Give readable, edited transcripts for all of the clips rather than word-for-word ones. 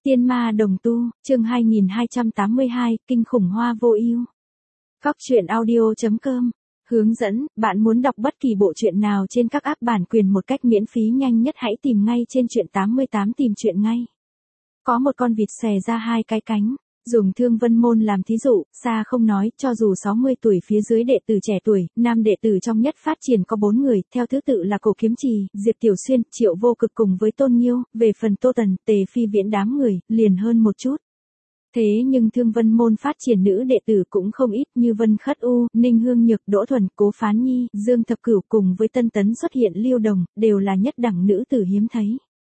Tiên ma đồng tu, chương 2282, kinh khủng hoa vô ưu. Góc truyện audio.com hướng dẫn, bạn muốn đọc bất kỳ bộ truyện nào trên các app bản quyền một cách miễn phí nhanh nhất hãy tìm ngay trên truyện 88 tìm truyện ngay. Có một con vịt xòe ra hai cái cánh, dùng Thương Vân Môn làm thí dụ, xa không nói, cho dù 60 tuổi phía dưới đệ tử trẻ tuổi, nam đệ tử trong nhất phát triển có 4 người, theo thứ tự là Cổ Kiếm Trì, Diệp Tiểu Xuyên, Triệu Vô Cực cùng với Tôn Nhiêu, về phần Tô Tần, Tề Phi Viễn đám người, liền hơn một chút. Thế nhưng Thương Vân Môn phát triển nữ đệ tử cũng không ít như Vân Khất U, Ninh Hương Nhược, Đỗ Thuần, Cố Phán Nhi, Dương Thập Cửu cùng với Tân Tấn xuất hiện Lưu Đồng, đều là nhất đẳng nữ tử hiếm thấy.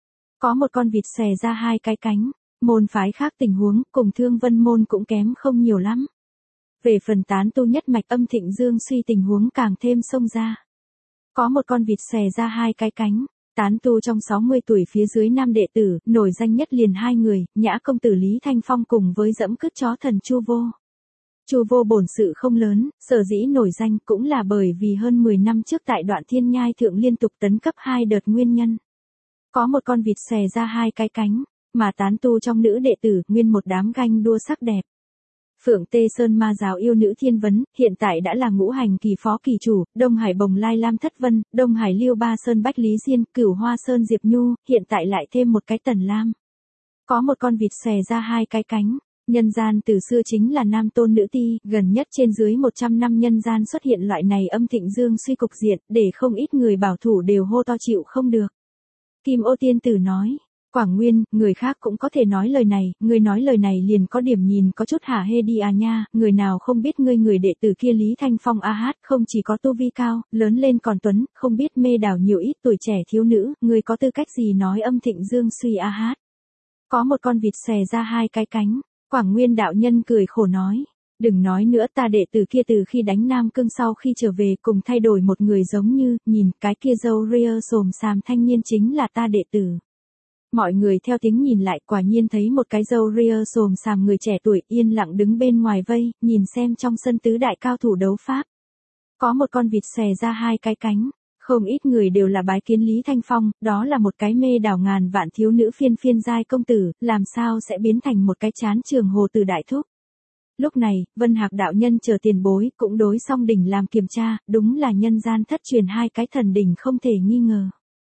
Có một con vịt xòe ra hai cái cánh. Môn phái khác tình huống, cùng Thương Vân Môn cũng kém không nhiều lắm. Về phần tán tu nhất mạch Âm Thịnh Dương suy tình huống càng thêm xông ra. Có một con vịt xòe ra hai cái cánh, tán tu trong 60 tuổi phía dưới nam đệ tử, nổi danh nhất liền hai người, Nhã công tử Lý Thanh Phong cùng với dẫm cứt chó thần Chu Vô. Chu Vô bổn sự không lớn, sở dĩ nổi danh cũng là bởi vì hơn 10 năm trước tại Đoạn Thiên Nhai thượng liên tục tấn cấp 2 đợt nguyên nhân. Có một con vịt xòe ra hai cái cánh. Mà tán tu trong nữ đệ tử, nguyên một đám ganh đua sắc đẹp. Phượng Tê Sơn ma giáo yêu nữ Thiên Vấn, hiện tại đã là ngũ hành kỳ phó kỳ chủ, Đông Hải Bồng Lai Lam Thất Vân, Đông Hải Liêu Ba Sơn Bách Lý Diên, Cửu Hoa Sơn Diệp Nhu, hiện tại lại thêm một cái Tần Lam. Có một con vịt xòe ra hai cái cánh, nhân gian từ xưa chính là nam tôn nữ ti, gần nhất trên dưới 100 năm nhân gian xuất hiện loại này Âm Thịnh Dương suy cục diện, để không ít người bảo thủ đều hô to chịu không được. Kim Ô Tiên Tử nói. Quảng Nguyên, người khác cũng có thể nói lời này, người nói lời này liền có điểm nhìn có chút hả hê đi à nha, người nào không biết ngươi người đệ tử kia Lý Thanh Phong a hát, không chỉ có tu vi cao, lớn lên còn tuấn, không biết mê đảo nhiều ít tuổi trẻ thiếu nữ, người có tư cách gì nói Âm Thịnh Dương suy a hát. Có một con vịt xòe ra hai cái cánh, Quảng Nguyên đạo nhân cười khổ nói. Đừng nói nữa, ta đệ tử kia từ khi đánh Nam Cương sau khi trở về cùng thay đổi một người giống như, nhìn cái kia râu ria xồm xàm thanh niên chính là ta đệ tử. Mọi người theo tiếng nhìn lại quả nhiên thấy một cái râu ria xồm xàm người trẻ tuổi yên lặng đứng bên ngoài vây, nhìn xem trong sân tứ đại cao thủ đấu pháp. Có một con vịt xòe ra hai cái cánh, không ít người đều là bái kiến Lý Thanh Phong, đó là một cái mê đảo ngàn vạn thiếu nữ phiên giai công tử, làm sao sẽ biến thành một cái chán trường hồ từ đại thúc. Lúc này, Vân Hạc đạo nhân chờ tiền bối cũng đối song đỉnh làm kiểm tra, đúng là nhân gian thất truyền hai cái thần đỉnh không thể nghi ngờ.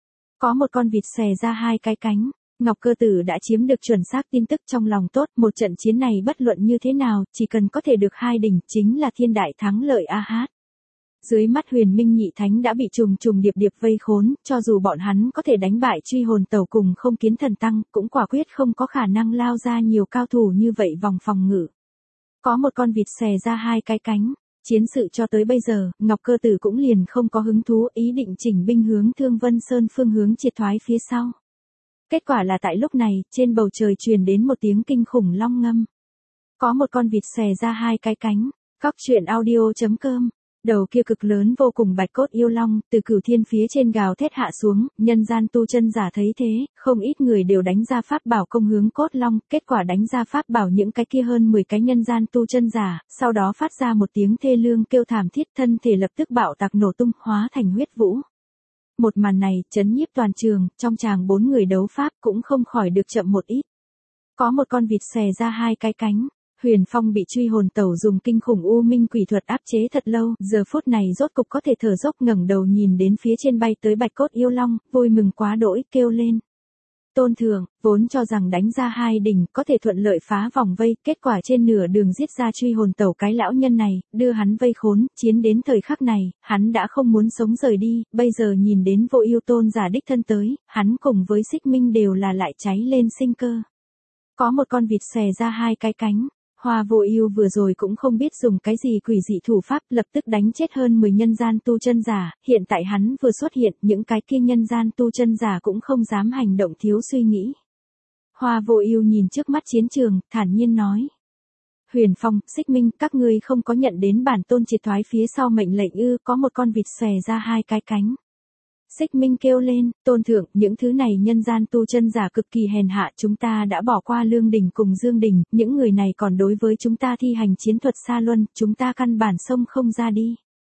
Có một con vịt xòe ra hai cái cánh, Ngọc Cơ Tử đã chiếm được chuẩn xác tin tức trong lòng tốt, một trận chiến này bất luận như thế nào, chỉ cần có thể được hai đỉnh, chính là thiên đại thắng lợi a hát. Dưới mắt Huyền Minh nhị thánh đã bị trùng điệp vây khốn, cho dù bọn hắn có thể đánh bại Truy Hồn Tẩu cùng Không Kiến Thần Tăng, cũng quả quyết không có khả năng lao ra nhiều cao thủ như vậy vòng phòng ngự. Có một con vịt xòe ra hai cái cánh. Chiến sự cho tới bây giờ, Ngọc Cơ Tử cũng liền không có hứng thú, ý định chỉnh binh hướng Thương Vân Sơn phương hướng triệt thoái phía sau. Kết quả là tại lúc này, trên bầu trời truyền đến một tiếng kinh khủng long ngâm. Có một con vịt xòe ra hai cái cánh, góc truyện audio.com. Đầu kia cực lớn vô cùng bạch cốt yêu long, từ cửu thiên phía trên gào thét hạ xuống, nhân gian tu chân giả thấy thế, không ít người đều đánh ra pháp bảo công hướng cốt long, kết quả đánh ra pháp bảo những cái kia hơn 10 cái nhân gian tu chân giả, sau đó phát ra một tiếng thê lương kêu thảm thiết, thân thể lập tức bạo tạc nổ tung, hóa thành huyết vũ. Một màn này, chấn nhiếp toàn trường, trong tràng 4 người đấu pháp cũng không khỏi được chậm một ít. Có một con vịt xòe ra hai cái cánh. Huyền Phong bị Truy Hồn Tẩu dùng kinh khủng u minh quỷ thuật áp chế thật lâu, giờ phút này rốt cục có thể thở dốc, ngẩng đầu nhìn đến phía trên bay tới bạch cốt yêu long, vui mừng quá đỗi, kêu lên. Tôn Thượng, vốn cho rằng đánh ra hai đỉnh có thể thuận lợi phá vòng vây, kết quả trên nửa đường giết ra Truy Hồn Tẩu cái lão nhân này, đưa hắn vây khốn, chiến đến thời khắc này, hắn đã không muốn sống rời đi, bây giờ nhìn đến Vô Ưu tôn giả đích thân tới, hắn cùng với Xích Minh đều là lại cháy lên sinh cơ. Có một con vịt xòe ra hai cái cánh. Hoa Vô Ưu vừa rồi cũng không biết dùng cái gì quỷ dị thủ pháp, lập tức đánh chết hơn 10 nhân gian tu chân giả, hiện tại hắn vừa xuất hiện, những cái kia nhân gian tu chân giả cũng không dám hành động thiếu suy nghĩ. Hoa Vô Ưu nhìn trước mắt chiến trường, thản nhiên nói: "Huyền Phong, Xích Minh, các ngươi không có nhận đến bản tôn triệt thoái phía sau mệnh lệnh ư?" Có một con vịt xòe ra hai cái cánh. Xích Minh kêu lên, Tôn Thượng, những thứ này nhân gian tu chân giả cực kỳ hèn hạ, chúng ta đã bỏ qua Lương Đình cùng Dương Đình, những người này còn đối với chúng ta thi hành chiến thuật xa luân, chúng ta căn bản xông không ra đi.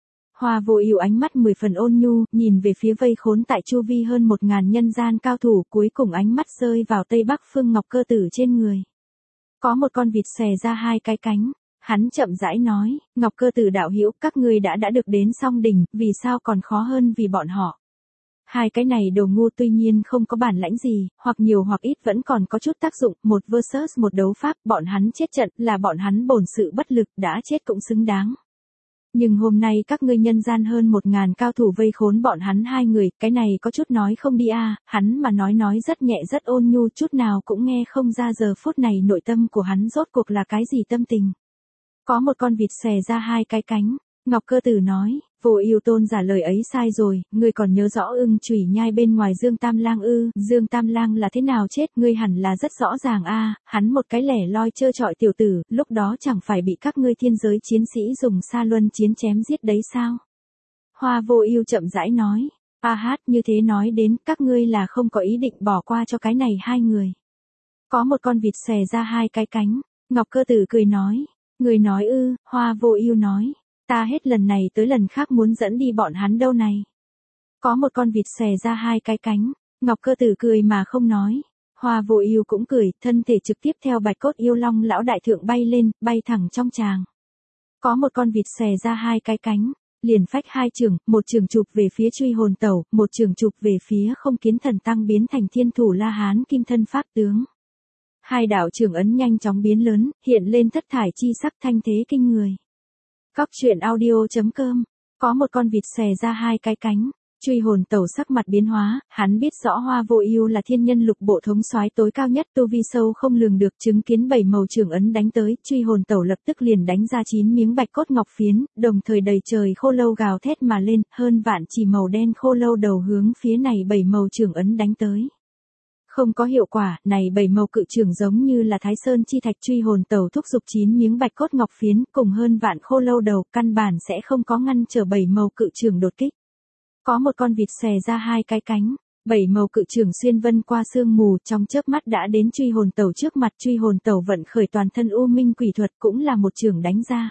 Hoa Vô Ưu ánh mắt 10 phần ôn nhu, nhìn về phía vây khốn tại chu vi hơn 1000 nhân gian cao thủ, cuối cùng ánh mắt rơi vào Tây Bắc Phương Ngọc Cơ Tử trên người. Có một con vịt xòe ra hai cái cánh, hắn chậm rãi nói, Ngọc Cơ Tử đạo hữu, các ngươi đã được đến Song Đỉnh, vì sao còn khó hơn vì bọn họ? Hai cái này đồ ngu tuy nhiên không có bản lãnh gì, hoặc nhiều hoặc ít vẫn còn có chút tác dụng, một versus một đấu pháp, bọn hắn chết trận, là bọn hắn bổn sự bất lực, đã chết cũng xứng đáng. Nhưng hôm nay các ngươi nhân gian hơn 1000 cao thủ vây khốn bọn hắn hai người, cái này có chút nói không đi a, hắn mà nói rất nhẹ rất ôn nhu, chút nào cũng nghe không ra giờ phút này nội tâm của hắn rốt cuộc là cái gì tâm tình. Có một con vịt xòe ra hai cái cánh, Ngọc Cơ Tử nói, Vô Ưu tôn giả lời ấy sai rồi, ngươi còn nhớ rõ Ưng Chủy Nhai bên ngoài Dương Tam Lang ư? Dương Tam Lang là thế nào chết, ngươi hẳn là rất rõ ràng a, hắn một cái lẻ loi trơ trọi tiểu tử, lúc đó chẳng phải bị các ngươi thiên giới chiến sĩ dùng sa luân chiến chém giết đấy sao? Hoa Vô Ưu chậm rãi nói, a hát, như thế nói đến, các ngươi là không có ý định bỏ qua cho cái này hai người. Có một con vịt xòe ra hai cái cánh, Ngọc Cơ Tử cười nói, người nói ư? Hoa Vô Ưu nói, ta hết lần này tới lần khác muốn dẫn đi bọn hắn đâu này. Có một con vịt xòe ra hai cái cánh, Ngọc Cơ Tử cười mà không nói. Hoa Vô Ưu cũng cười, thân thể trực tiếp theo Bạch Cốt Yêu Long lão đại thượng bay lên, bay thẳng trong tràng. Có một con vịt xòe ra hai cái cánh, liền phách hai trường, một trường chụp về phía Truy Hồn Tẩu, một trường chụp về phía Không Kiến Thần Tăng biến thành Thiên Thủ La Hán Kim Thân Pháp tướng. Hai đạo trường ấn nhanh chóng biến lớn, hiện lên thất thải chi sắc thanh thế kinh người. Cóc truyện audio.com, có một con vịt xòe ra hai cái cánh, Truy Hồn Tẩu sắc mặt biến hóa, hắn biết rõ Hoa Vô Ưu là thiên nhân lục bộ thống soái tối cao nhất, tu vi sâu không lường được, chứng kiến 7 màu trường ấn đánh tới, Truy Hồn Tẩu lập tức liền đánh ra 9 miếng bạch cốt ngọc phiến, đồng thời đầy trời khô lâu gào thét mà lên, hơn vạn chỉ màu đen khô lâu đầu hướng phía này 7 màu trường ấn đánh tới. Không có hiệu quả, này 7 màu cự trường giống như là Thái Sơn chi thạch, Truy Hồn Tẩu thúc giục 9 miếng bạch cốt ngọc phiến, cùng hơn vạn khô lâu đầu, căn bản sẽ không có ngăn trở 7 màu cự trường đột kích. Có một con vịt xòe ra hai cái cánh, 7 màu cự trường xuyên vân qua sương mù, trong chớp mắt đã đến Truy Hồn Tẩu trước mặt. Truy Hồn Tẩu vận khởi toàn thân U Minh Quỷ Thuật, cũng là một trường đánh ra.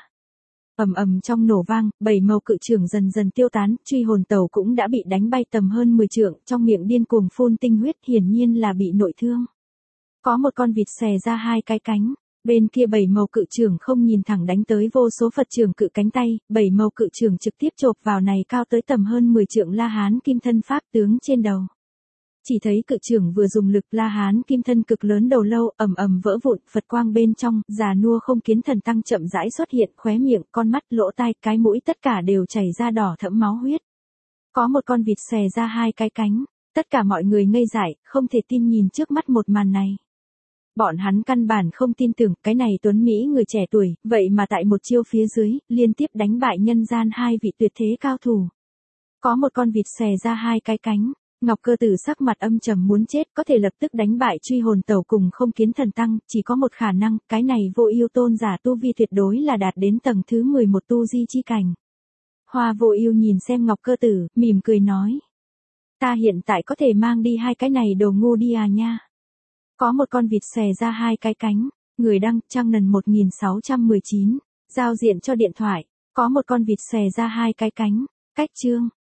Ầm ầm trong nổ vang, 7 màu cự trường dần dần tiêu tán, Truy Hồn Tẩu cũng đã bị đánh bay tầm hơn 10 trượng, trong miệng điên cuồng phun tinh huyết, hiển nhiên là bị nội thương. Có một con vịt xòe ra hai cái cánh, bên kia 7 màu cự trường không nhìn thẳng đánh tới vô số Phật trường cự cánh tay, 7 màu cự trường trực tiếp chộp vào này cao tới tầm hơn 10 trượng La Hán Kim Thân Pháp tướng trên đầu. Chỉ thấy cự trường vừa dùng lực, La Hán Kim Thân cực lớn đầu lâu ầm ầm vỡ vụn, Phật quang bên trong, già nua Không Kiến Thần Tăng chậm rãi xuất hiện, khóe miệng, con mắt, lỗ tai, cái mũi tất cả đều chảy ra đỏ thẫm máu huyết. Có một con vịt xòe ra hai cái cánh, tất cả mọi người ngây dại, không thể tin nhìn trước mắt một màn này. Bọn hắn căn bản không tin tưởng, cái này tuấn Mỹ người trẻ tuổi, vậy mà tại một chiêu phía dưới, liên tiếp đánh bại nhân gian hai vị tuyệt thế cao thủ. Có một con vịt xòe ra hai cái cánh, Ngọc Cơ Tử sắc mặt âm trầm muốn chết, có thể lập tức đánh bại Truy Hồn Tẩu cùng Không Kiến Thần Tăng, chỉ có một khả năng, cái này Vô Ưu tôn giả tu vi tuyệt đối là đạt đến tầng thứ 11 tu di chi cảnh. Hoa Vô Ưu nhìn xem Ngọc Cơ Tử, mỉm cười nói. Ta hiện tại có thể mang đi hai cái này đồ ngu đi à nha. Có một con vịt xòe ra hai cái cánh, người đăng, Trang Nần 1619, giao diện cho điện thoại, có một con vịt xòe ra hai cái cánh, cách chương.